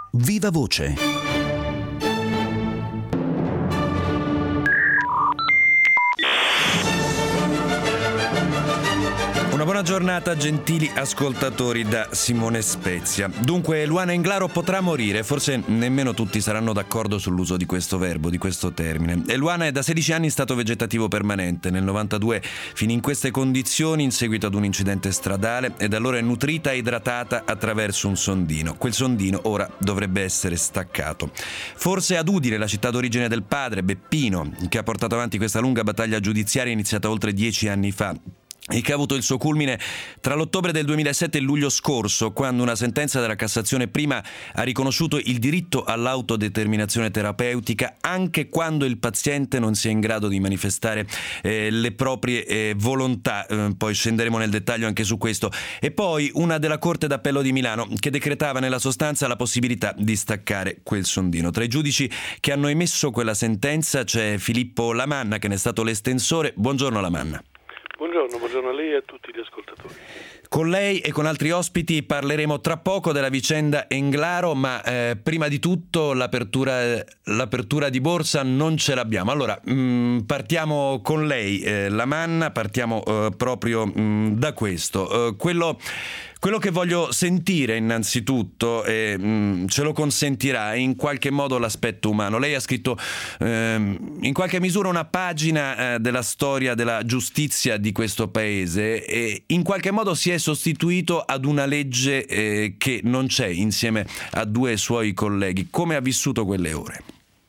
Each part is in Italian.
Viva Voce. Una buona giornata, gentili ascoltatori, da Simone Spezia. Dunque, Eluana Englaro potrà morire, forse nemmeno tutti saranno d'accordo sull'uso di questo verbo, di questo termine. Eluana è da 16 anni in stato vegetativo permanente, nel 92 finì in queste condizioni in seguito ad un incidente stradale e da allora è nutrita e idratata attraverso un sondino. Quel sondino ora dovrebbe essere staccato. Forse ad Udine, la città d'origine del padre, Beppino, che ha portato avanti questa lunga battaglia giudiziaria iniziata oltre 10 anni fa, e che ha avuto il suo culmine tra l'ottobre del 2007 e il luglio scorso, quando una sentenza della Cassazione prima ha riconosciuto il diritto all'autodeterminazione terapeutica anche quando il paziente non sia in grado di manifestare le proprie volontà. Poi scenderemo nel dettaglio anche su questo. E poi una della Corte d'Appello di Milano che decretava nella sostanza la possibilità di staccare quel sondino. Tra i giudici che hanno emesso quella sentenza c'è Filippo Lamanna, che ne è stato l'estensore. Buongiorno Lamanna. Buongiorno a lei e a tutti gli ascoltatori. Con lei e con altri ospiti parleremo tra poco della vicenda Englaro, ma prima di tutto l'apertura di borsa non ce l'abbiamo. Allora, partiamo con lei, Lamanna, partiamo proprio da questo. Quello che voglio sentire innanzitutto, ce lo consentirà, è in qualche modo l'aspetto umano. Lei ha scritto in qualche misura una pagina della storia della giustizia di questo paese e in qualche modo si è sostituito ad una legge che non c'è, insieme a due suoi colleghi. Come ha vissuto quelle ore?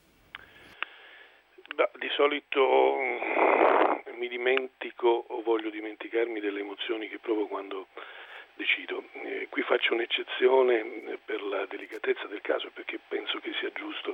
Di solito mi dimentico o voglio dimenticarmi delle emozioni che provo quando decido. Qui faccio un'eccezione per la delicatezza del caso, perché penso che sia giusto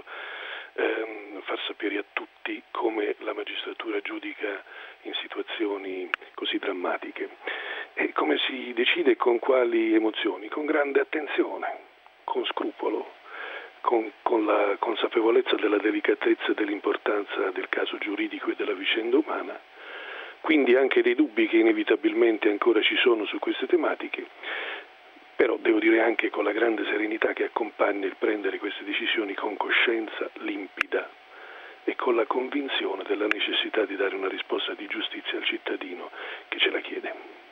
far sapere a tutti come la magistratura giudica in situazioni così drammatiche e come si decide e con quali emozioni, con grande attenzione, con scrupolo, con la consapevolezza della delicatezza e dell'importanza del caso giuridico e della vicenda umana. Quindi anche dei dubbi che inevitabilmente ancora ci sono su queste tematiche, però devo dire anche con la grande serenità che accompagna il prendere queste decisioni con coscienza limpida e con la convinzione della necessità di dare una risposta di giustizia al cittadino che ce la chiede.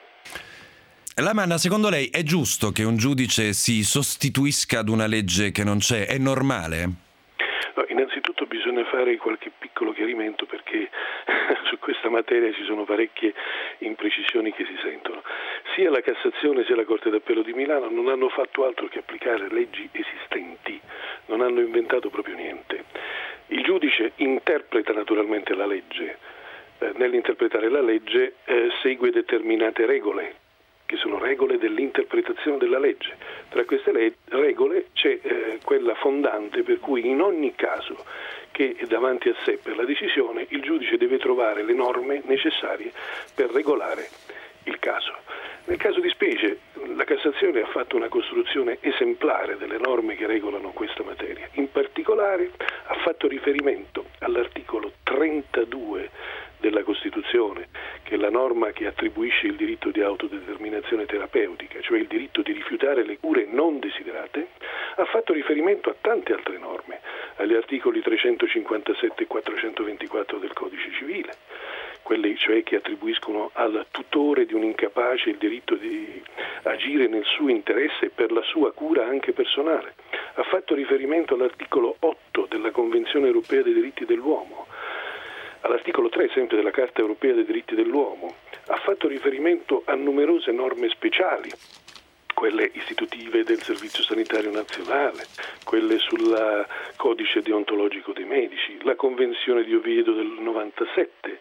Lamanna, secondo lei è giusto che un giudice si sostituisca ad una legge che non c'è? È normale? No, innanzitutto bisogna fare qualche piccolo chiarimento perché su questa materia ci sono parecchie imprecisioni che si sentono. Sia la Cassazione sia la Corte d'Appello di Milano non hanno fatto altro che applicare leggi esistenti, non hanno inventato proprio niente. Il giudice interpreta naturalmente la legge, nell'interpretare la legge segue determinate regole, che sono regole dell'interpretazione della legge. Tra queste regole c'è quella fondante per cui in ogni caso che è davanti a sé per la decisione il giudice deve trovare le norme necessarie per regolare il caso. Nel caso di specie la Cassazione ha fatto una costruzione esemplare delle norme che regolano questa materia. In particolare ha fatto riferimento all'articolo 32 della Costituzione, che è la norma che attribuisce il diritto di autodeterminazione terapeutica, cioè il diritto di rifiutare le cure non desiderate. Ha fatto riferimento a tante altre norme, agli articoli 357 e 424 del Codice Civile, quelli cioè che attribuiscono al tutore di un incapace il diritto di agire nel suo interesse e per la sua cura anche personale. Ha fatto riferimento all'articolo 8 della Convenzione Europea dei Diritti dell'Uomo, all'articolo 3 sempre della Carta Europea dei Diritti dell'Uomo. Ha fatto riferimento a numerose norme speciali, quelle istitutive del Servizio Sanitario Nazionale, quelle sul codice deontologico dei medici, la Convenzione di Oviedo del 97,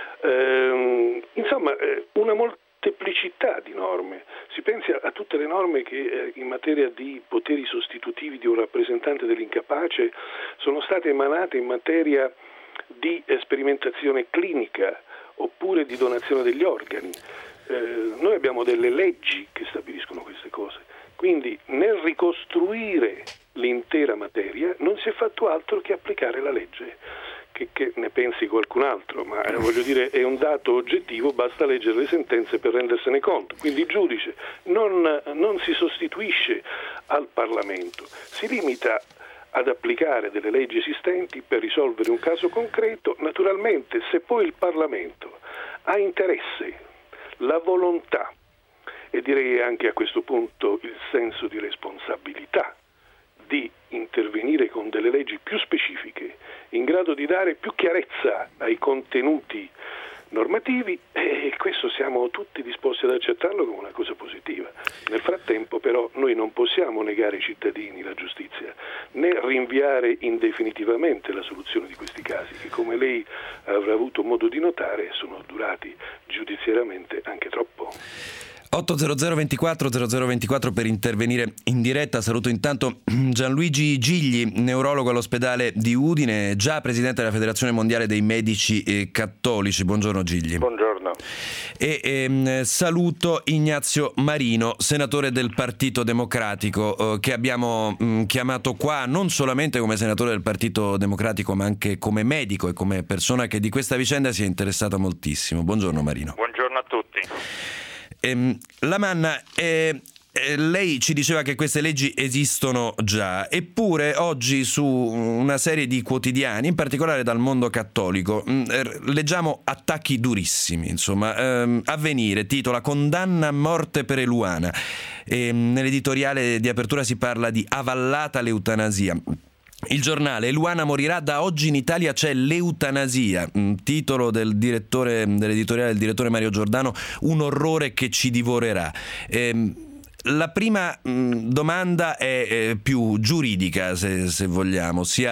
insomma una molteplicità di norme. Si pensi a tutte le norme che in materia di poteri sostitutivi di un rappresentante dell'incapace sono state emanate in materia di sperimentazione clinica oppure di donazione degli organi. Noi abbiamo delle leggi che stabiliscono queste cose, quindi nel ricostruire l'intera materia non si è fatto altro che applicare la legge. Che ne pensi qualcun altro, ma voglio dire è un dato oggettivo, basta leggere le sentenze per rendersene conto. Quindi il giudice non si sostituisce al Parlamento, si limita ad applicare delle leggi esistenti per risolvere un caso concreto. Naturalmente, se poi il Parlamento ha interesse, la volontà e direi anche a questo punto il senso di responsabilità di intervenire con delle leggi più specifiche, in grado di dare più chiarezza ai contenuti normativi, e questo siamo tutti disposti ad accettarlo come una cosa positiva. Nel frattempo però noi non possiamo negare ai cittadini la giustizia, né rinviare indefinitivamente la soluzione di questi casi, che come lei avrà avuto modo di notare sono durati giudiziariamente anche troppo. 800 24 0024 per intervenire in diretta. Saluto intanto Gianluigi Gigli, neurologo all'ospedale di Udine, già presidente della Federazione Mondiale dei Medici Cattolici. Buongiorno Gigli. Buongiorno. E saluto Ignazio Marino, senatore del Partito Democratico, che abbiamo chiamato qua non solamente come senatore del Partito Democratico, ma anche come medico e come persona che di questa vicenda si è interessata moltissimo. Buongiorno Marino. Buongiorno a tutti. Lamanna, lei ci diceva che queste leggi esistono già, eppure oggi su una serie di quotidiani, in particolare dal mondo cattolico, leggiamo attacchi durissimi. Insomma, Avvenire titola "Condanna a morte per Eluana", nell'editoriale di apertura si parla di avallata l'eutanasia. Il giornale: "Eluana morirà, da oggi in Italia c'è l'eutanasia", titolo dell'editoriale del direttore Mario Giordano, "un orrore che ci divorerà". La prima domanda è più giuridica, se vogliamo, ossia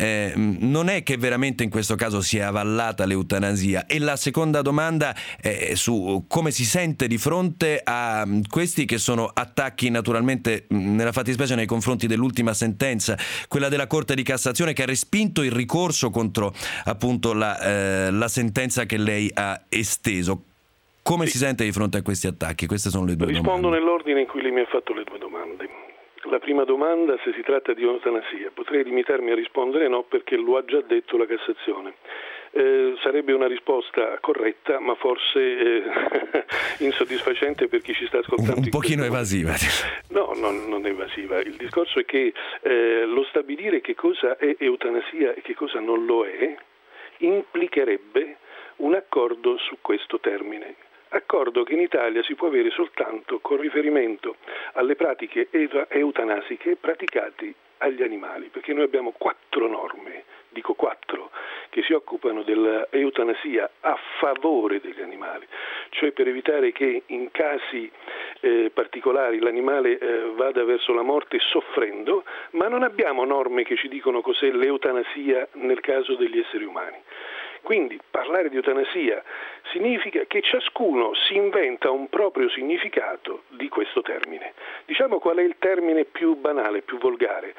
non è che veramente in questo caso sia avallata l'eutanasia, e la seconda domanda è su come si sente di fronte a questi che sono attacchi naturalmente nella fattispecie nei confronti dell'ultima sentenza, quella della Corte di Cassazione, che ha respinto il ricorso contro appunto la sentenza che lei ha esteso. Come si sente di fronte a questi attacchi? Queste sono le due domande. Rispondo nell'ordine in cui lei mi ha fatto le due domande. La prima domanda, se si tratta di eutanasia, potrei limitarmi a rispondere no, perché lo ha già detto la Cassazione. Sarebbe una risposta corretta, ma forse insoddisfacente per chi ci sta ascoltando. Un pochino evasiva. No, non è evasiva. Il discorso è che lo stabilire che cosa è eutanasia e che cosa non lo è implicherebbe un accordo su questo termine. Accordo che in Italia si può avere soltanto con riferimento alle pratiche eutanasiche praticate agli animali, perché noi abbiamo 4 norme, dico 4, che si occupano dell'eutanasia a favore degli animali, cioè per evitare che in casi particolari l'animale vada verso la morte soffrendo, ma non abbiamo norme che ci dicono cos'è l'eutanasia nel caso degli esseri umani. Quindi parlare di eutanasia significa che ciascuno si inventa un proprio significato di questo termine. Diciamo qual è il termine più banale, più volgare,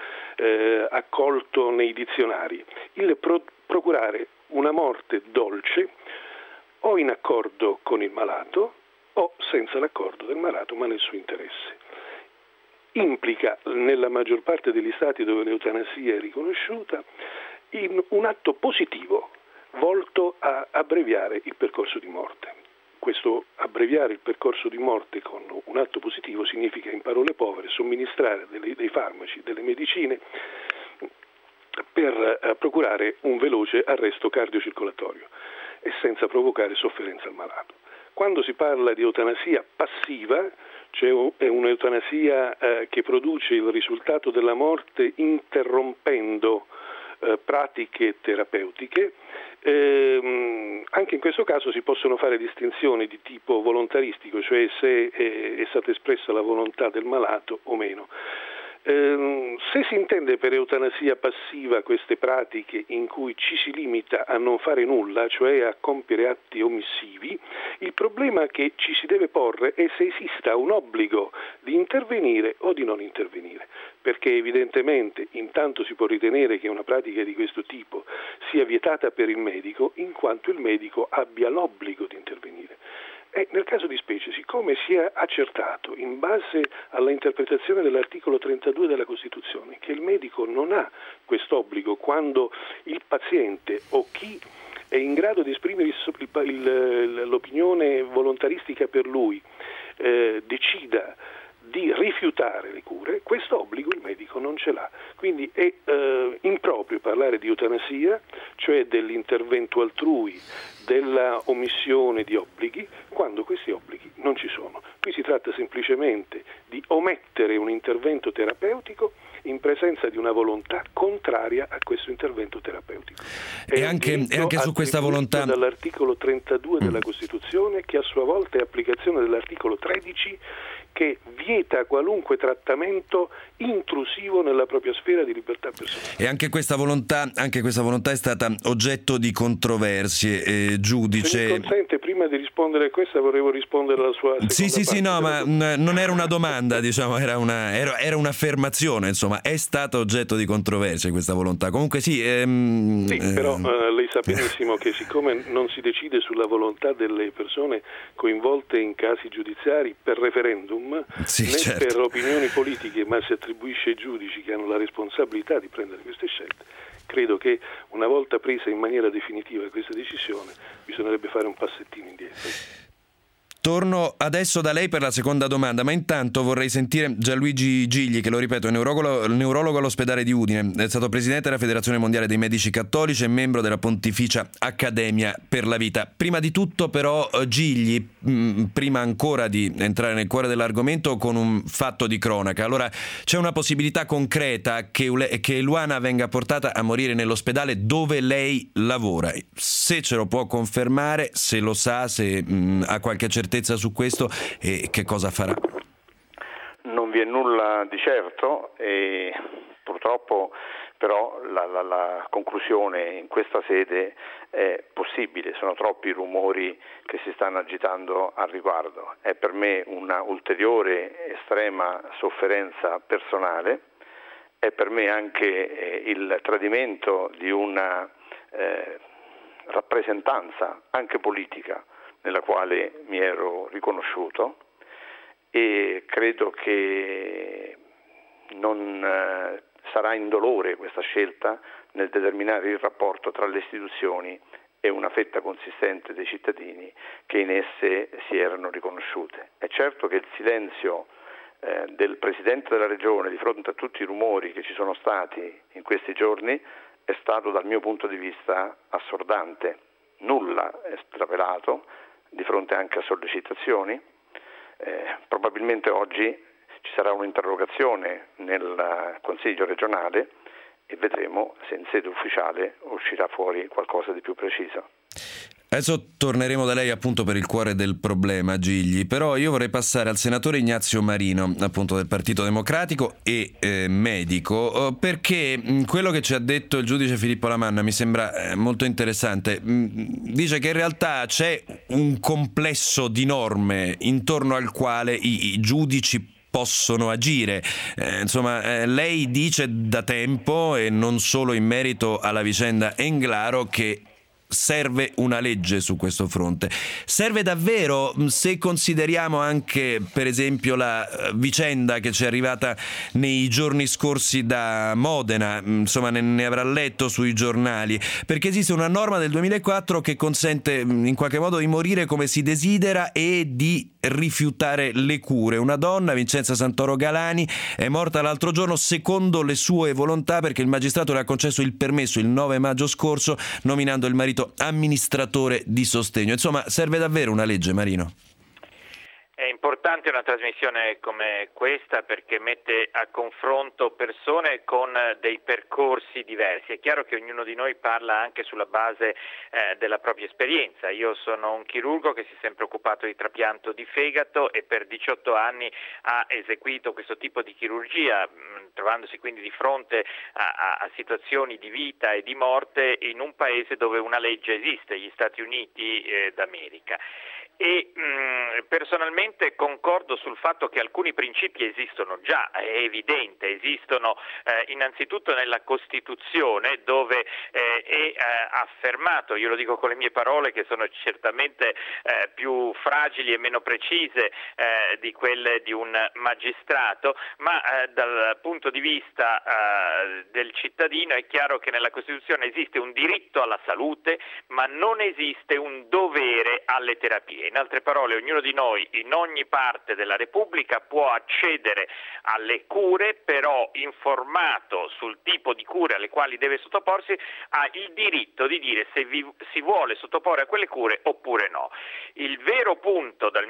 accolto nei dizionari: il procurare una morte dolce o in accordo con il malato o senza l'accordo del malato ma nel suo interesse. Implica, nella maggior parte degli stati dove l'eutanasia è riconosciuta, in un atto positivo volto a abbreviare il percorso di morte. Questo abbreviare il percorso di morte con un atto positivo significa, in parole povere, somministrare dei farmaci, delle medicine per procurare un veloce arresto cardiocircolatorio e senza provocare sofferenza al malato. Quando si parla di eutanasia passiva, cioè è un'eutanasia che produce il risultato della morte interrompendo pratiche terapeutiche, anche in questo caso si possono fare distinzioni di tipo volontaristico, cioè se è stata espressa la volontà del malato o meno. Se si intende per eutanasia passiva queste pratiche in cui ci si limita a non fare nulla, cioè a compiere atti omissivi, il problema che ci si deve porre è se esista un obbligo di intervenire o di non intervenire, perché evidentemente intanto si può ritenere che una pratica di questo tipo sia vietata per il medico in quanto il medico abbia l'obbligo di intervenire. E nel caso di specie, siccome si è accertato, in base alla interpretazione dell'articolo 32 della Costituzione, che il medico non ha quest'obbligo quando il paziente o chi è in grado di esprimere l'opinione volontaristica per lui decida di rifiutare le cure, questo obbligo il medico non ce l'ha. Quindi è improprio parlare di eutanasia, cioè dell'intervento altrui, della omissione di obblighi, quando questi obblighi non ci sono. Qui si tratta semplicemente di omettere un intervento terapeutico in presenza di una volontà contraria a questo intervento terapeutico. E anche su questa volontà dall'articolo 32 della Costituzione, che a sua volta è applicazione dell'articolo 13, che vieta qualunque trattamento intrusivo nella propria sfera di libertà personale. E anche questa volontà è stata oggetto di controversie. Giudice, se mi consente, prima di rispondere a questa volevo rispondere alla sua seconda parte. Sì, no, ma non era una domanda, diciamo, era un'affermazione, insomma, è stata oggetto di controversie questa volontà. Comunque sì, però lei sa benissimo che siccome non si decide sulla volontà delle persone coinvolte in casi giudiziari per referendum, né certo, per opinioni politiche, ma si attribuisce ai giudici che hanno la responsabilità di prendere queste scelte, credo che una volta presa in maniera definitiva questa decisione bisognerebbe fare un passettino indietro. Torno adesso da lei per la seconda domanda, ma intanto vorrei sentire Gianluigi Gigli, che, lo ripeto, è neurologo all'ospedale di Udine, è stato presidente della Federazione Mondiale dei Medici Cattolici e membro della Pontificia Accademia per la Vita. Prima di tutto però Gigli, prima ancora di entrare nel cuore dell'argomento, con un fatto di cronaca. Allora, c'è una possibilità concreta che Eluana venga portata a morire nell'ospedale dove lei lavora? Se ce lo può confermare, se lo sa, se ha qualche certezza su questo, e che cosa farà? Non vi è nulla di certo e purtroppo però la conclusione in questa sede è possibile. Sono troppi i rumori che si stanno agitando al riguardo. È per me una ulteriore estrema sofferenza personale, è per me anche il tradimento di una rappresentanza anche politica nella quale mi ero riconosciuto, e credo che non sarà indolore questa scelta nel determinare il rapporto tra le istituzioni e una fetta consistente dei cittadini che in esse si erano riconosciute. È certo che il silenzio del Presidente della Regione di fronte a tutti i rumori che ci sono stati in questi giorni è stato, dal mio punto di vista, assordante. Nulla è strapelato di fronte anche a sollecitazioni. Probabilmente oggi ci sarà un'interrogazione nel Consiglio regionale e vedremo se in sede ufficiale uscirà fuori qualcosa di più preciso. Adesso torneremo da lei appunto per il cuore del problema, Gigli, però io vorrei passare al senatore Ignazio Marino, appunto del Partito Democratico e medico, perché quello che ci ha detto il giudice Filippo Lamanna mi sembra molto interessante. Dice che in realtà c'è un complesso di norme intorno al quale i giudici possono agire. Lei dice da tempo, e non solo in merito alla vicenda Englaro, che serve una legge su questo fronte. Serve davvero, se consideriamo anche per esempio la vicenda che ci è arrivata nei giorni scorsi da Modena, insomma ne avrà letto sui giornali, perché esiste una norma del 2004 che consente in qualche modo di morire come si desidera e di rifiutare le cure. Una donna, Vincenza Santoro Galani, è morta l'altro giorno secondo le sue volontà perché il magistrato le ha concesso il permesso il 9 maggio scorso, nominando il marito amministratore di sostegno. Insomma, serve davvero una legge, Marino? È importante una trasmissione come questa perché mette a confronto persone con dei percorsi diversi. È chiaro che ognuno di noi parla anche sulla base della propria esperienza. Io sono un chirurgo che si è sempre occupato di trapianto di fegato e per 18 anni ha eseguito questo tipo di chirurgia, trovandosi quindi di fronte a situazioni di vita e di morte in un paese dove una legge esiste, gli Stati Uniti d'America. E personalmente concordo sul fatto che alcuni principi esistono già, è evidente, esistono innanzitutto nella Costituzione, dove è affermato, io lo dico con le mie parole che sono certamente più fragili e meno precise di quelle di un magistrato, ma dal punto punto di vista del cittadino è chiaro che nella Costituzione esiste un diritto alla salute, ma non esiste un dovere alle terapie. In altre parole, ognuno di noi in ogni parte della Repubblica può accedere alle cure, però informato sul tipo di cure alle quali deve sottoporsi, ha il diritto di dire se si vuole sottoporre a quelle cure oppure no. Il vero punto dalla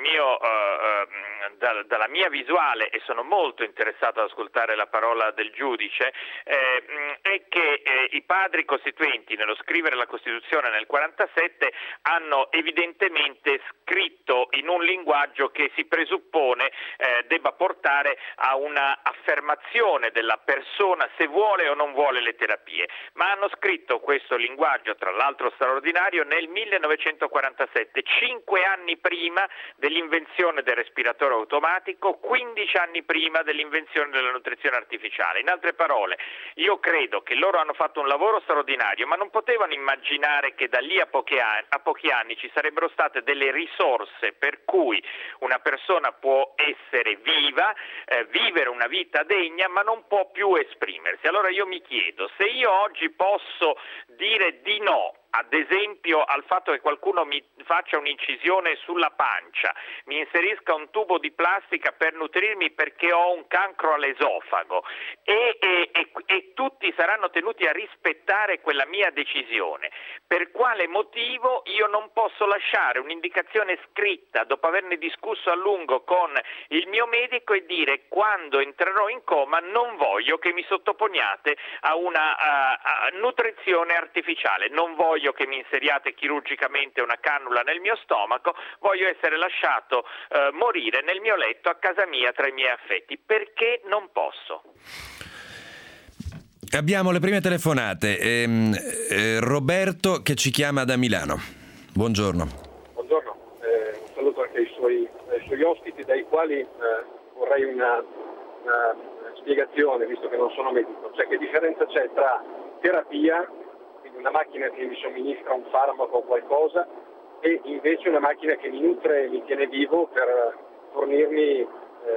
mia visuale, e sono molto interessato ad ascoltare la parola del giudice, è che i padri costituenti nello scrivere la Costituzione nel 47 hanno evidentemente scritto in un linguaggio che si presuppone debba portare a una affermazione della persona se vuole o non vuole le terapie, ma hanno scritto questo linguaggio, tra l'altro straordinario, nel 1947, 5 anni prima dell'invenzione del respiratore automatico, 15 anni prima dell'invenzione della nutrizione artificiale. In altre parole, io credo che loro hanno fatto un lavoro straordinario, ma non potevano immaginare che da lì a pochi anni ci sarebbero state delle risorse per cui una persona può essere viva, vivere una vita degna, ma non può più esprimersi. Allora io mi chiedo, se io oggi posso dire di no, ad esempio al fatto che qualcuno mi faccia un'incisione sulla pancia, mi inserisca un tubo di plastica per nutrirmi perché ho un cancro all'esofago e tutti saranno tenuti a rispettare quella mia decisione, per quale motivo io non posso lasciare un'indicazione scritta dopo averne discusso a lungo con il mio medico e dire: quando entrerò in coma non voglio che mi sottoponiate a una nutrizione artificiale, non voglio che mi inseriate chirurgicamente una cannula nel mio stomaco, voglio essere lasciato morire nel mio letto a casa mia tra i miei affetti. Perché non posso? Abbiamo le prime telefonate. Roberto che ci chiama da Milano. Buongiorno. Buongiorno, un saluto anche ai suoi ospiti, dai quali vorrei una spiegazione, visto che non sono medico. Cioè, che differenza c'è tra terapia, quindi una macchina che mi somministra un farmaco o qualcosa, e invece una macchina che mi nutre e mi tiene vivo per fornirmi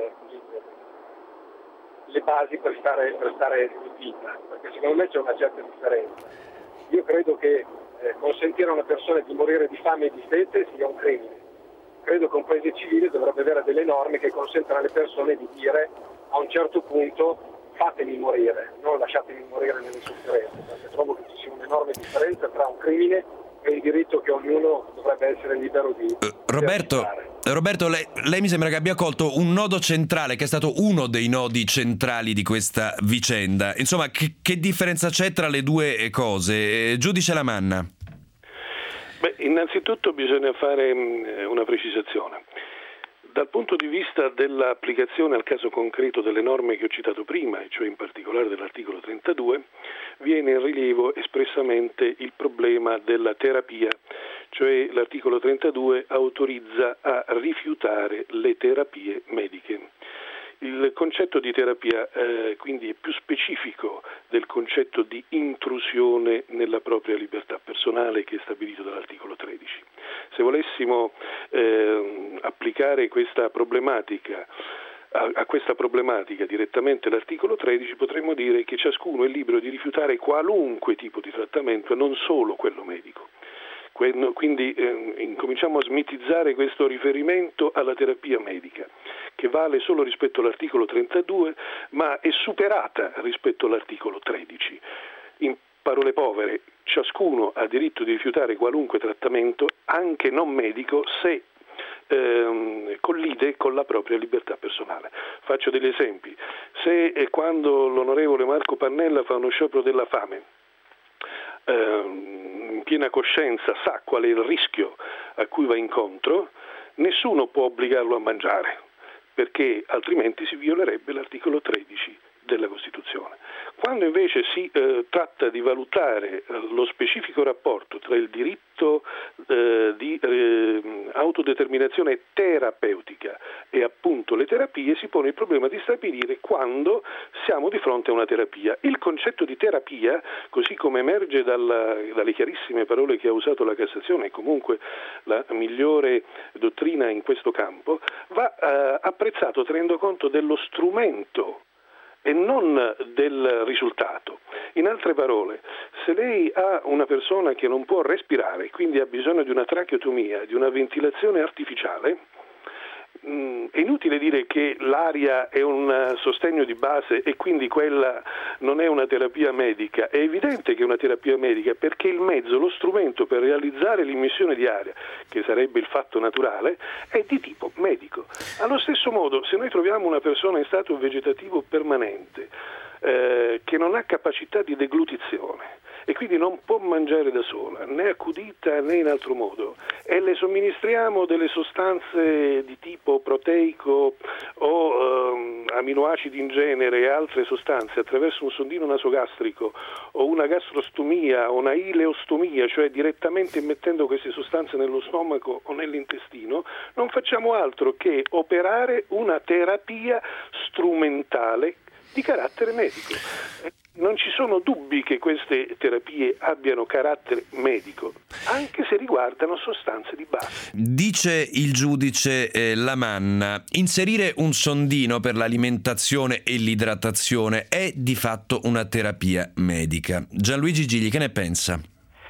le basi per stare in vita, perché secondo me c'è una certa differenza. Io credo che consentire a una persona di morire di fame e di sete sia un crimine. Credo che un paese civile dovrebbe avere delle norme che consentano alle persone di dire a un certo punto: fatemi morire, non lasciatemi morire nelle sofferenze, perché trovo che ci sia un'enorme differenza tra un crimine e il diritto che ognuno dovrebbe essere libero di Roberto, lei mi sembra che abbia colto un nodo centrale, che è stato uno dei nodi centrali di questa vicenda. Insomma, che differenza c'è tra le due cose? Giudice Lamanna. Beh, innanzitutto bisogna fare una precisazione. Dal punto di vista dell'applicazione al caso concreto delle norme che ho citato prima, e cioè in particolare dell'articolo 32, viene in rilievo espressamente il problema della terapia, cioè l'articolo 32 autorizza a rifiutare le terapie mediche. Il concetto di terapia quindi è più specifico del concetto di intrusione nella propria libertà personale che è stabilito dall'articolo 13. Se volessimo applicare questa problematica a questa problematica direttamente l'articolo 13, potremmo dire che ciascuno è libero di rifiutare qualunque tipo di trattamento e non solo quello medico. Quindi incominciamo a smitizzare questo riferimento alla terapia medica, che vale solo rispetto all'articolo 32, ma è superata rispetto all'articolo 13. In parole povere, ciascuno ha diritto di rifiutare qualunque trattamento, anche non medico, se collide con la propria libertà personale. Faccio degli esempi. Se quando l'onorevole Marco Pannella fa uno sciopero della fame, in piena coscienza sa qual è il rischio a cui va incontro, nessuno può obbligarlo a mangiare, perché altrimenti si violerebbe l'articolo 13 della Costituzione. Quando invece si tratta di valutare lo specifico rapporto tra il diritto di autodeterminazione terapeutica e appunto le terapie, si pone il problema di stabilire quando siamo di fronte a una terapia. Il concetto di terapia, così come emerge dalle chiarissime parole che ha usato la Cassazione, e comunque la migliore dottrina in questo campo, va apprezzato tenendo conto dello strumento e non del risultato. In altre parole, se lei ha una persona che non può respirare, quindi ha bisogno di una tracheotomia, di una ventilazione artificiale, è inutile dire che l'aria è un sostegno di base e quindi quella non è una terapia medica. È evidente che è una terapia medica, perché il mezzo, lo strumento per realizzare l'immissione di aria, che sarebbe il fatto naturale, è di tipo medico. Allo stesso modo, se noi troviamo una persona in stato vegetativo permanente che non ha capacità di deglutizione e quindi non può mangiare da sola, né accudita né in altro modo, e le somministriamo delle sostanze di tipo proteico o aminoacidi in genere e altre sostanze attraverso un sondino nasogastrico o una gastrostomia o una ileostomia, cioè direttamente immettendo queste sostanze nello stomaco o nell'intestino, non facciamo altro che operare una terapia strumentale di carattere medico. Non ci sono dubbi che queste terapie abbiano carattere medico, anche se riguardano sostanze di base. Dice il giudice Lamanna, inserire un sondino per l'alimentazione e l'idratazione è di fatto una terapia medica. Gianluigi Gigli, che ne pensa?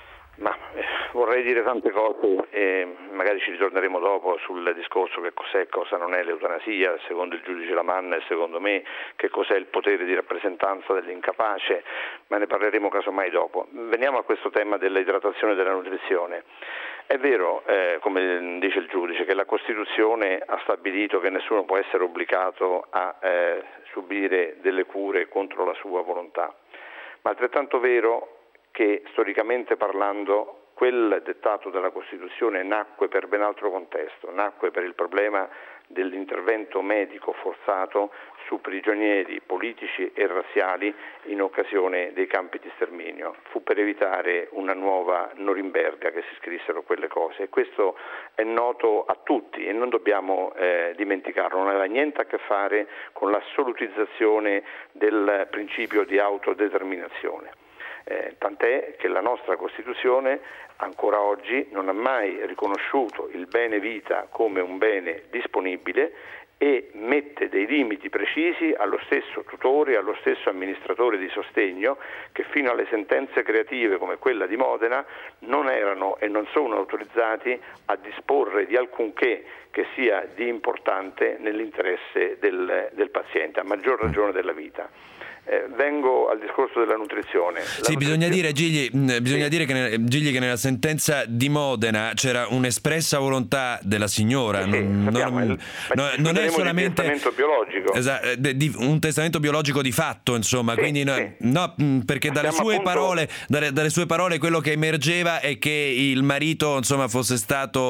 Vorrei dire tante cose e magari ci ritorneremo dopo sul discorso che cos'è e cosa non è l'eutanasia, secondo il giudice Lamanna e secondo me che cos'è il potere di rappresentanza dell'incapace, ma ne parleremo casomai dopo. Veniamo a questo tema dell'idratazione e della nutrizione. È vero, come dice il giudice, che la Costituzione ha stabilito che nessuno può essere obbligato a subire delle cure contro la sua volontà, ma altrettanto vero che storicamente parlando quel dettato della Costituzione nacque per ben altro contesto, nacque per il problema dell'intervento medico forzato su prigionieri politici e razziali in occasione dei campi di sterminio. Fu per evitare una nuova Norimberga che si scrissero quelle cose, e questo è noto a tutti e non dobbiamo dimenticarlo, non aveva niente a che fare con l'assolutizzazione del principio di autodeterminazione. Tant'è che la nostra Costituzione ancora oggi non ha mai riconosciuto il bene vita come un bene disponibile e mette dei limiti precisi allo stesso tutore, allo stesso amministratore di sostegno, che fino alle sentenze creative come quella di Modena non erano e non sono autorizzati a disporre di alcunché che sia di importante nell'interesse del paziente, a maggior ragione della vita. Vengo al discorso della nutrizione. Bisogna dire, Gigli, che nella sentenza di Modena c'era un'espressa volontà della signora, non è solamente un testamento biologico. Un testamento biologico di fatto, insomma, quindi no, perché dalle sue parole quello che emergeva è che il marito, insomma, fosse stata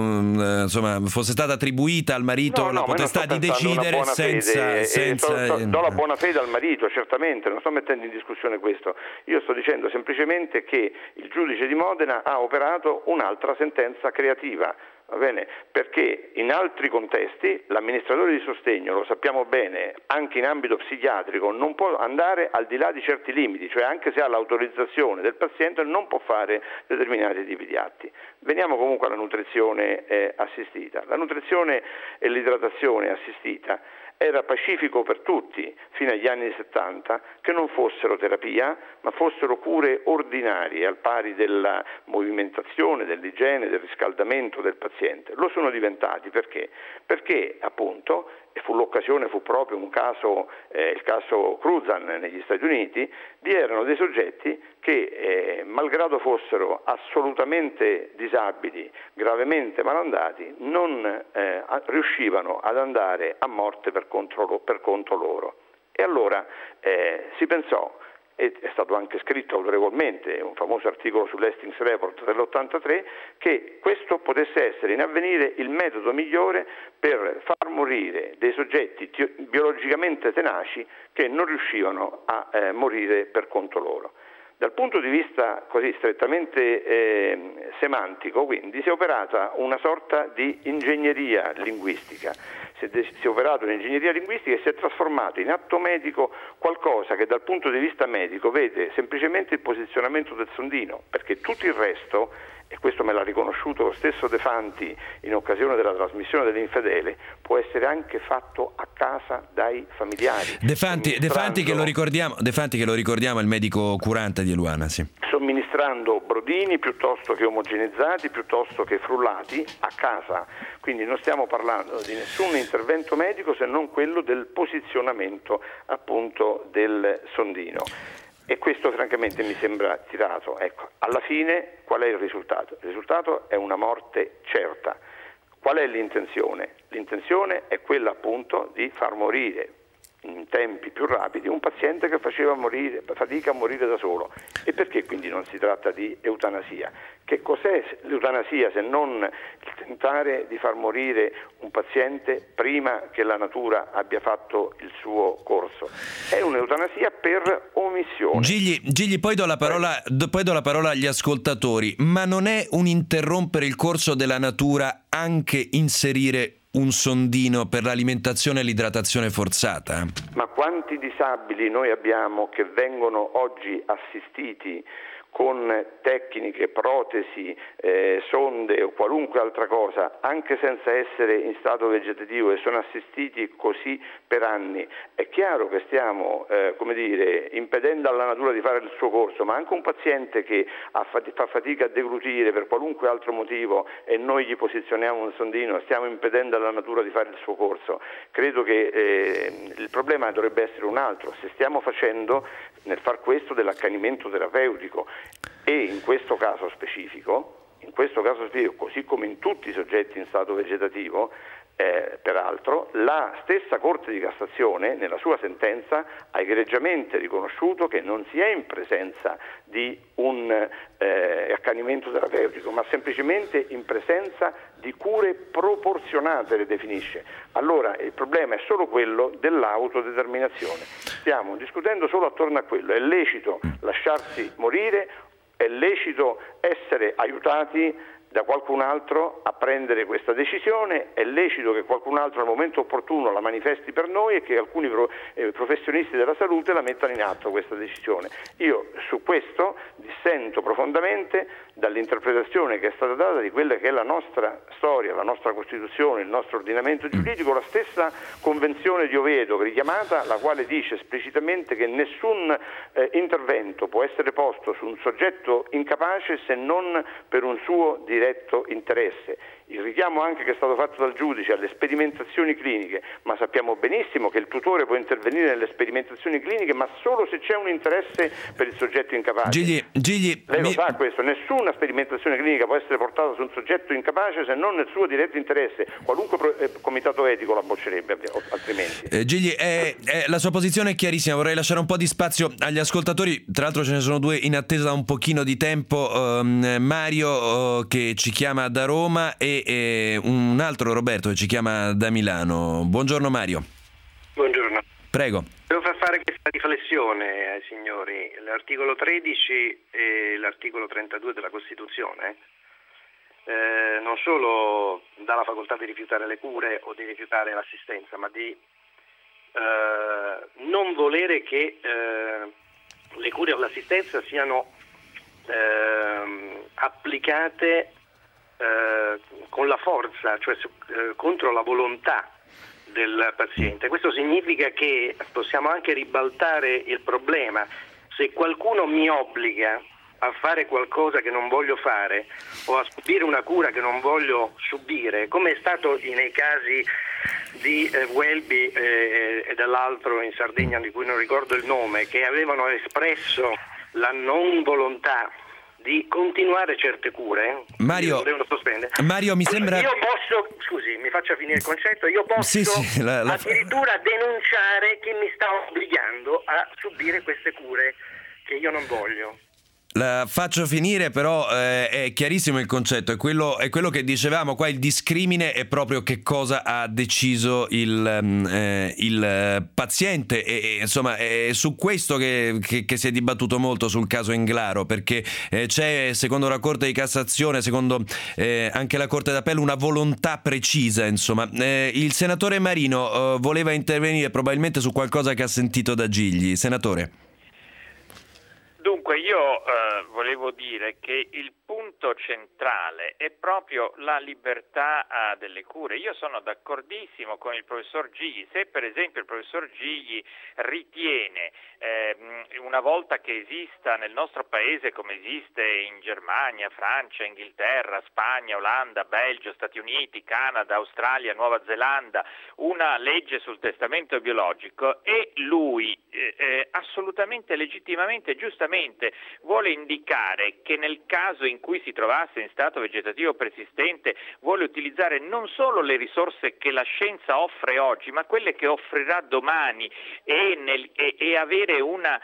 attribuita al marito la potestà di decidere senza do la buona fede al marito, certamente, non sto mettendo in discussione questo. Io sto dicendo semplicemente che il giudice di Modena ha operato un'altra sentenza creativa. Va bene? Perché in altri contesti l'amministratore di sostegno, lo sappiamo bene, anche in ambito psichiatrico non può andare al di là di certi limiti, cioè anche se ha l'autorizzazione del paziente non può fare determinati tipi di atti. Veniamo comunque alla nutrizione assistita. La nutrizione e l'idratazione assistita era pacifico per tutti fino agli anni 70 che non fossero terapia ma fossero cure ordinarie al pari della movimentazione, dell'igiene, del riscaldamento del paziente. Lo sono diventati perché? Perché appunto, e fu proprio un caso, il caso Cruzan negli Stati Uniti, vi erano dei soggetti che malgrado fossero assolutamente disabili, gravemente malandati, non riuscivano ad andare a morte per conto loro. E allora si pensò, e è stato anche scritto autorevolmente un famoso articolo sull'Hastings Report dell'83, che questo potesse essere in avvenire il metodo migliore per far morire dei soggetti biologicamente tenaci che non riuscivano a morire per conto loro. Dal punto di vista così strettamente semantico, quindi, si è operata una sorta di ingegneria linguistica. Si è operato un'ingegneria linguistica e si è trasformato in atto medico qualcosa che dal punto di vista medico vede semplicemente il posizionamento del sondino, perché tutto il resto e questo me l'ha riconosciuto lo stesso De Fanti in occasione della trasmissione dell'Infedele, può essere anche fatto a casa dai familiari. De Fanti che lo ricordiamo è il medico curante di Eluana, sì. Somministrando brodini piuttosto che omogenizzati, piuttosto che frullati a casa. Quindi non stiamo parlando di nessun intervento medico se non quello del posizionamento appunto del sondino. E questo francamente mi sembra tirato. Ecco, alla fine qual è il risultato? Il risultato è una morte certa. Qual è l'intenzione? L'intenzione è quella appunto di far morire in tempi più rapidi un paziente che faceva fatica a morire da solo. E perché quindi non si tratta di eutanasia? Che cos'è l'eutanasia se non il tentare di far morire un paziente prima che la natura abbia fatto il suo corso? È un'eutanasia per omissione. Gigli, poi do la parola agli ascoltatori, ma non è un interrompere il corso della natura anche inserire un sondino per l'alimentazione e l'idratazione forzata? Ma quanti disabili noi abbiamo che vengono oggi assistiti con tecniche, protesi, sonde o qualunque altra cosa, anche senza essere in stato vegetativo, e sono assistiti così per anni? È chiaro che stiamo, impedendo alla natura di fare il suo corso, ma anche un paziente che fa fatica a deglutire per qualunque altro motivo e noi gli posizioniamo un sondino, stiamo impedendo alla natura di fare il suo corso. Credo che il problema dovrebbe essere un altro, se stiamo facendo nel far questo dell'accanimento terapeutico. E in questo caso specifico, così come in tutti i soggetti in stato vegetativo, peraltro la stessa Corte di Cassazione nella sua sentenza ha egregiamente riconosciuto che non si è in presenza di un accanimento terapeutico, ma semplicemente in presenza di cure proporzionate, le definisce. Allora il problema è solo quello dell'autodeterminazione. Stiamo discutendo solo attorno a quello. È lecito lasciarsi morire, è lecito essere aiutati da qualcun altro a prendere questa decisione, è lecito che qualcun altro al momento opportuno la manifesti per noi e che alcuni professionisti della salute la mettano in atto questa decisione. Io su questo dissento profondamente dall'interpretazione che è stata data di quella che è la nostra storia, la nostra Costituzione, il nostro ordinamento giuridico, la stessa Convenzione di Oviedo richiamata, la quale dice esplicitamente che nessun intervento può essere posto su un soggetto incapace se non per un suo diretto interesse. Il richiamo anche che è stato fatto dal giudice alle sperimentazioni cliniche, ma sappiamo benissimo che il tutore può intervenire nelle sperimentazioni cliniche, ma solo se c'è un interesse per il soggetto incapace. Gigli, lei lo sa questo, nessuna sperimentazione clinica può essere portata su un soggetto incapace se non nel suo diretto interesse. Qualunque comitato etico la boccerebbe altrimenti. Gigli, la sua posizione è chiarissima, vorrei lasciare un po' di spazio agli ascoltatori, tra l'altro ce ne sono due in attesa da un pochino di tempo, Mario che ci chiama da Roma e un altro Roberto che ci chiama da Milano. Buongiorno Mario. Buongiorno. Prego. Devo far fare questa riflessione ai signori. L'articolo 13 e l'articolo 32 della Costituzione non solo dà la facoltà di rifiutare le cure o di rifiutare l'assistenza, ma di non volere che le cure o l'assistenza siano applicate con la forza, cioè contro la volontà del paziente. Questo significa che possiamo anche ribaltare il problema. Se qualcuno mi obbliga a fare qualcosa che non voglio fare o a subire una cura che non voglio subire, come è stato nei casi di Welby e dell'altro in Sardegna di cui non ricordo il nome, che avevano espresso la non volontà di continuare certe cure, Mario, mi sembra... Io posso, scusi, mi faccia finire il concetto, io posso addirittura denunciare chi mi sta obbligando a subire queste cure che io non voglio. La faccio finire, però è chiarissimo il concetto, è quello che dicevamo qua, il discrimine è proprio che cosa ha deciso il paziente e insomma è su questo che si è dibattuto molto sul caso Englaro, perché c'è, secondo la Corte di Cassazione, secondo anche la Corte d'Appello, una volontà precisa, insomma. Il senatore Marino voleva intervenire probabilmente su qualcosa che ha sentito da Gigli. Senatore. Dunque, Dunque io volevo dire che il punto centrale è proprio la libertà delle cure. Io sono d'accordissimo con il professor Gigli. Se per esempio il professor Gigli ritiene una volta che esista nel nostro paese come esiste in Germania, Francia, Inghilterra, Spagna, Olanda, Belgio, Stati Uniti, Canada, Australia, Nuova Zelanda, una legge sul testamento biologico, e lui assolutamente legittimamente e giustamente vuole indicare che nel caso in cui si trovasse in stato vegetativo persistente vuole utilizzare non solo le risorse che la scienza offre oggi, ma quelle che offrirà domani, e avere una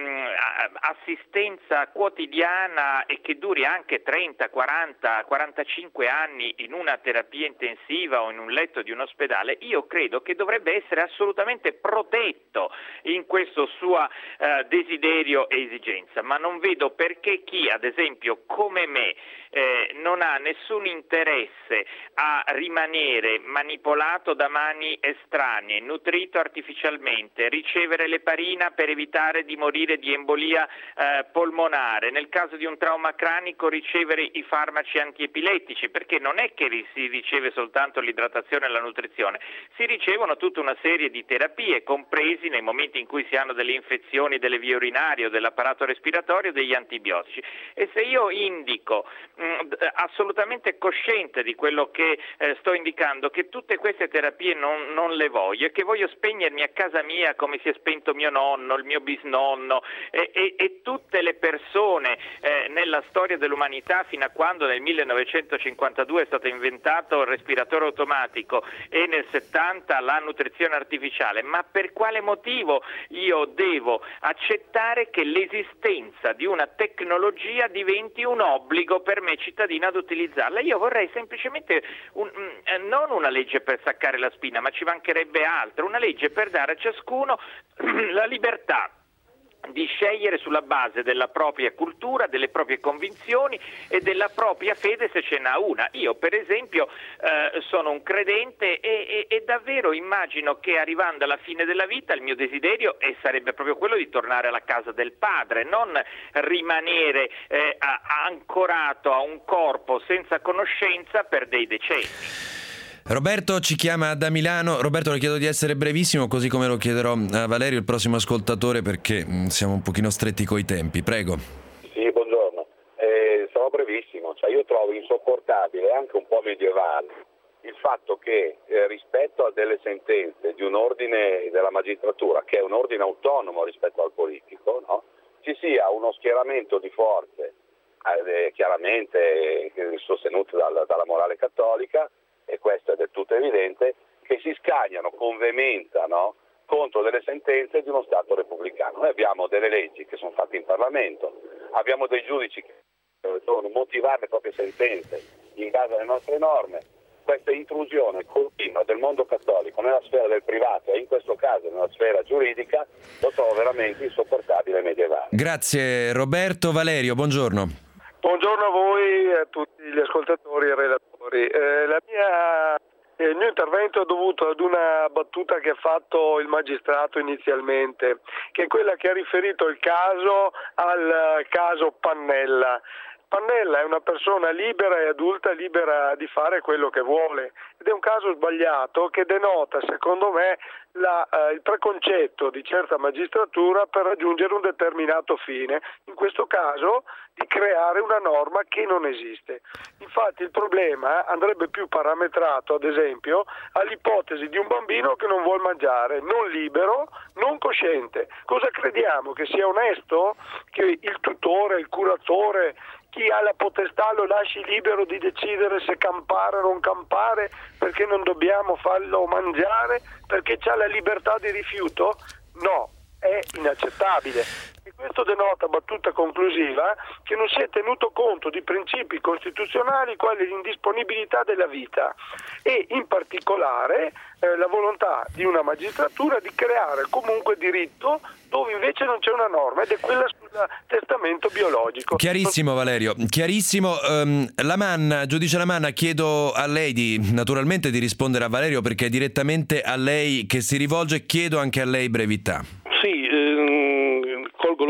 assistenza quotidiana e che duri anche 30, 40, 45 anni in una terapia intensiva o in un letto di un ospedale, io credo che dovrebbe essere assolutamente protetto in questo suo desiderio e esigenza, ma non vedo perché chi, ad esempio, come me, non ha nessun interesse a rimanere manipolato da mani estranee, nutrito artificialmente, ricevere l'eparina per evitare di morire di embolia polmonare, nel caso di un trauma cranico ricevere i farmaci antiepilettici, perché non è che si riceve soltanto l'idratazione e la nutrizione, si ricevono tutta una serie di terapie, compresi nei momenti in cui si hanno delle infezioni delle vie urinarie o dell'apparato respiratorio, degli antibiotici. E se io indico assolutamente cosciente di quello che sto indicando, che tutte queste terapie non le voglio e che voglio spegnermi a casa mia come si è spento mio nonno, il mio bisnonno e tutte le persone nella storia dell'umanità fino a quando nel 1952 è stato inventato il respiratore automatico e nel 70 la nutrizione artificiale, ma per quale motivo io devo accettare che l'esistenza di una tecnologia diventi un obbligo per me cittadina ad utilizzarla? Io vorrei semplicemente non una legge per staccare la spina, ma ci mancherebbe altro, una legge per dare a ciascuno la libertà di scegliere sulla base della propria cultura, delle proprie convinzioni e della propria fede, se ce n'ha una. Io per esempio sono un credente e davvero immagino che arrivando alla fine della vita il mio desiderio sarebbe proprio quello di tornare alla casa del Padre, non rimanere ancorato a un corpo senza conoscenza per dei decenni. Roberto ci chiama da Milano. Roberto, le chiedo di essere brevissimo, così come lo chiederò a Valerio, il prossimo ascoltatore, perché siamo un pochino stretti coi tempi. Prego. Sì, buongiorno. Sarò brevissimo. Io trovo insopportabile, anche un po' medievale, il fatto che rispetto a delle sentenze di un ordine della magistratura, che è un ordine autonomo rispetto al politico, no? Ci sia uno schieramento di forze chiaramente sostenute dalla morale cattolica, e questo è del tutto evidente, che si scagliano con veemenza, no, contro delle sentenze di uno Stato repubblicano. Noi abbiamo delle leggi che sono fatte in Parlamento, abbiamo dei giudici che devono motivare le proprie sentenze in base alle nostre norme. Questa intrusione continua del mondo cattolico nella sfera del privato e in questo caso nella sfera giuridica lo trovo veramente insopportabile e medievale. Grazie Roberto. Valerio, buongiorno. Buongiorno a voi e a tutti gli ascoltatori e relatori. Il mio intervento è dovuto ad una battuta che ha fatto il magistrato inizialmente, che è quella che ha riferito il caso al caso Pannella. Pannella è una persona libera e adulta, libera di fare quello che vuole, ed è un caso sbagliato che denota, secondo me, il preconcetto di certa magistratura per raggiungere un determinato fine, in questo caso di creare una norma che non esiste. Infatti il problema andrebbe più parametrato, ad esempio, all'ipotesi di un bambino che non vuol mangiare, non libero, non cosciente. Cosa crediamo? Che sia onesto? Che il tutore, il curatore, chi ha la potestà lo lasci libero di decidere se campare o non campare, perché non dobbiamo farlo mangiare, perché c'ha la libertà di rifiuto? No, è inaccettabile. E questo denota, battuta conclusiva, che non si è tenuto conto di principi costituzionali quali l'indisponibilità della vita e in particolare la volontà di una magistratura di creare comunque diritto dove invece non c'è una norma, ed è quella sul testamento biologico. Chiarissimo Valerio, chiarissimo. Lamanna, giudice Lamanna, chiedo a lei naturalmente di rispondere a Valerio, perché è direttamente a lei che si rivolge, chiedo anche a lei brevità. Sì, colgo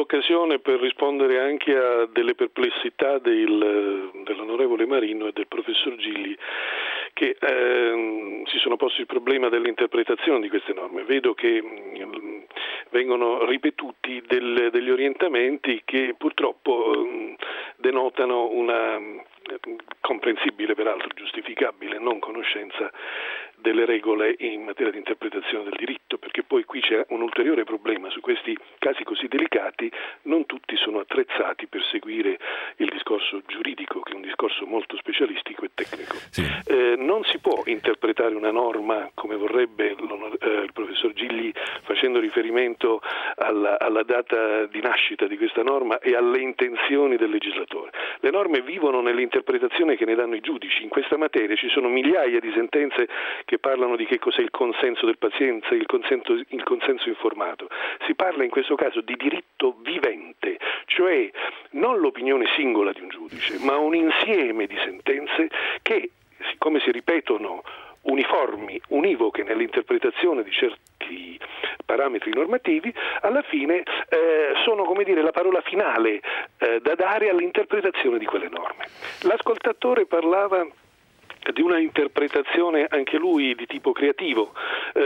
l'occasione per rispondere anche a delle perplessità dell'onorevole Marino e del professor Gilli, che si sono posti il problema dell'interpretazione di queste norme. Vedo che vengono ripetuti degli orientamenti che purtroppo denotano una comprensibile, peraltro giustificabile, non conoscenza delle regole in materia di interpretazione del diritto, perché poi qui c'è un ulteriore problema: su questi casi così delicati non tutti sono attrezzati per seguire il discorso giuridico, che è un discorso molto specialistico e tecnico. Sì. Non si può interpretare una norma come vorrebbe il professor Gilli, facendo riferimento alla data di nascita di questa norma e alle intenzioni del legislatore. Le norme vivono nell'interpretazione che ne danno i giudici. In questa materia ci sono migliaia di sentenze che parlano di che cos'è il consenso del paziente, il consenso informato. Si parla in questo caso di diritto vivente, cioè non l'opinione singola di un giudice, ma un insieme di sentenze che, siccome si ripetono uniformi, univoche nell'interpretazione di certi parametri normativi, alla fine sono, come dire, la parola finale da dare all'interpretazione di quelle norme. L'ascoltatore parlava di una interpretazione anche lui di tipo creativo.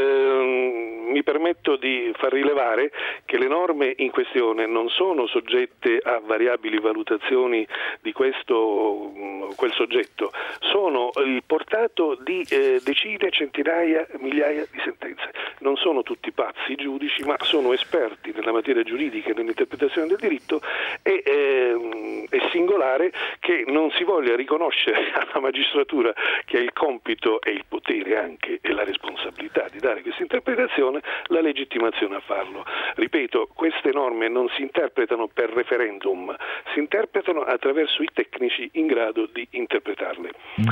Mi permetto di far rilevare che le norme in questione non sono soggette a variabili valutazioni di questo o quel soggetto, sono il portato di decine, centinaia, migliaia di sentenze. Non sono tutti pazzi i giudici, ma sono esperti nella materia giuridica e nell'interpretazione del diritto, e è singolare che non si voglia riconoscere alla magistratura, che ha il compito e il potere anche e la responsabilità di dare questa interpretazione, la legittimazione a farlo. Ripeto, queste norme non si interpretano per referendum, si interpretano attraverso i tecnici in grado di interpretarle.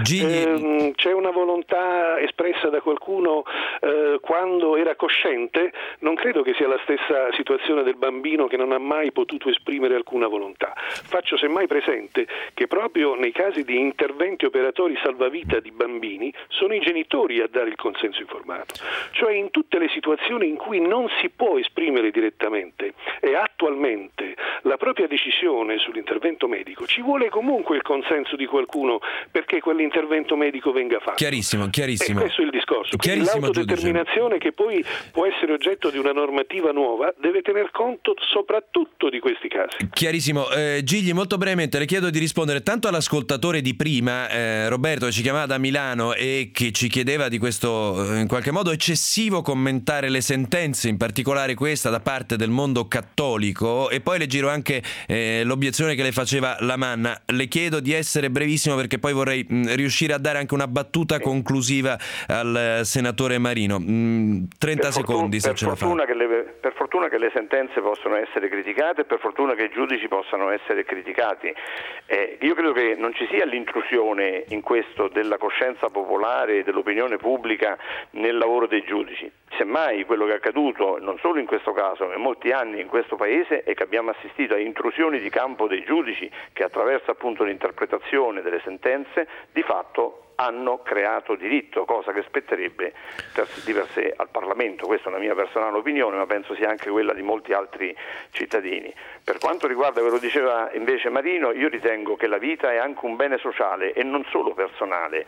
C'è una volontà espressa da qualcuno quando era cosciente. Non credo che sia la stessa situazione del bambino che non ha mai potuto esprimere alcuna volontà. Faccio semmai presente che proprio nei casi di interventi operatori salvavita di bambini sono i genitori a dare il consenso informato, cioè in tutte le situazioni in cui non si può esprimere direttamente e attualmente la propria decisione sull'intervento medico, ci vuole comunque il consenso di qualcuno perché quell'intervento medico venga fatto. Chiarissimo. E questo è il discorso. L'autodeterminazione, che poi può essere oggetto di una normativa nuova, deve tener conto soprattutto di questi casi. Chiarissimo. Gigli, molto brevemente le chiedo di rispondere tanto all'ascoltatore di prima, Roberto, che ci chiamava da Milano e che ci chiedeva di questo in qualche modo eccessivo commentare le sentenze, in particolare questa da parte del mondo cattolico, e poi le giro anche l'obiezione che le faceva Lamanna. Le chiedo di essere brevissimo perché poi vorrei riuscire a dare anche una battuta conclusiva al senatore Marino. 30 secondi se ce la fa. Per fortuna che le sentenze possono essere criticate, per fortuna che i giudici possano essere criticati. Io credo che non ci sia l'intrusione in questo della coscienza popolare e dell'opinione pubblica nel lavoro dei giudici. Semmai quello che è accaduto non solo in questo caso, ma in molti anni in questo Paese, è che abbiamo assistito a intrusioni di campo dei giudici che attraverso appunto l'interpretazione delle sentenze di fatto hanno creato diritto, cosa che spetterebbe di per sé al Parlamento. Questa è una mia personale opinione, ma penso sia anche quella di molti altri cittadini. Per quanto riguarda quello che diceva invece Marino, io ritengo che la vita è anche un bene sociale e non solo personale,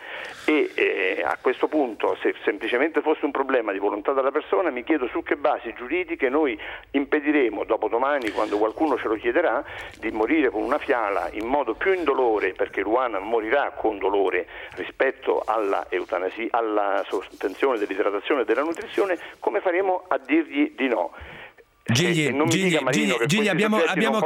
e a questo punto, se semplicemente fosse un problema di volontà della persona, mi chiedo su che basi giuridiche noi impediremo dopodomani, quando qualcuno ce lo chiederà, di morire con una fiala in modo più indolore, perché Luana morirà con dolore rispetto alla eutanasia, alla sospensione dell'idratazione e della nutrizione. Come faremo a dirgli di no? Gigli, abbiamo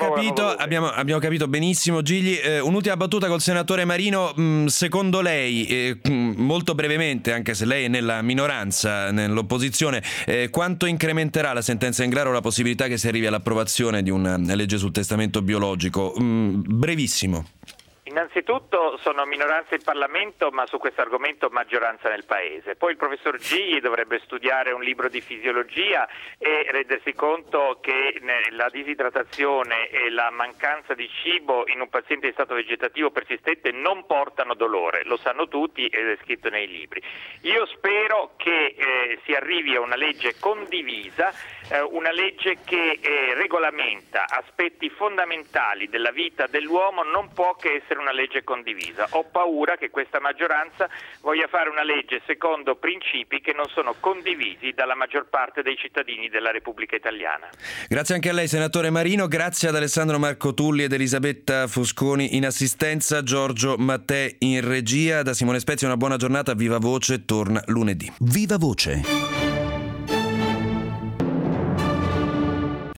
capito benissimo. Gigli, un'ultima battuta col senatore Marino. Secondo lei, molto brevemente, anche se lei è nella minoranza, nell'opposizione, quanto incrementerà la sentenza Englaro la possibilità che si arrivi all'approvazione di una legge sul testamento biologico? Brevissimo. innanzitutto sono minoranza in Parlamento, ma su questo argomento maggioranza nel Paese. Poi il professor Gigli dovrebbe studiare un libro di fisiologia e rendersi conto che la disidratazione e la mancanza di cibo in un paziente in stato vegetativo persistente non portano dolore, lo sanno tutti ed è scritto nei libri. Io spero che si arrivi a una legge condivisa, una legge che regolamenta aspetti fondamentali della vita dell'uomo, non può che essere una legge condivisa. Ho paura che questa maggioranza voglia fare una legge secondo principi che non sono condivisi dalla maggior parte dei cittadini della Repubblica Italiana. Grazie anche a lei, senatore Marino, grazie ad Alessandro Marco Tulli ed Elisabetta Fosconi in assistenza, Giorgio Mattei in regia. Da Simone Spezia una buona giornata, Viva Voce torna lunedì. Viva Voce.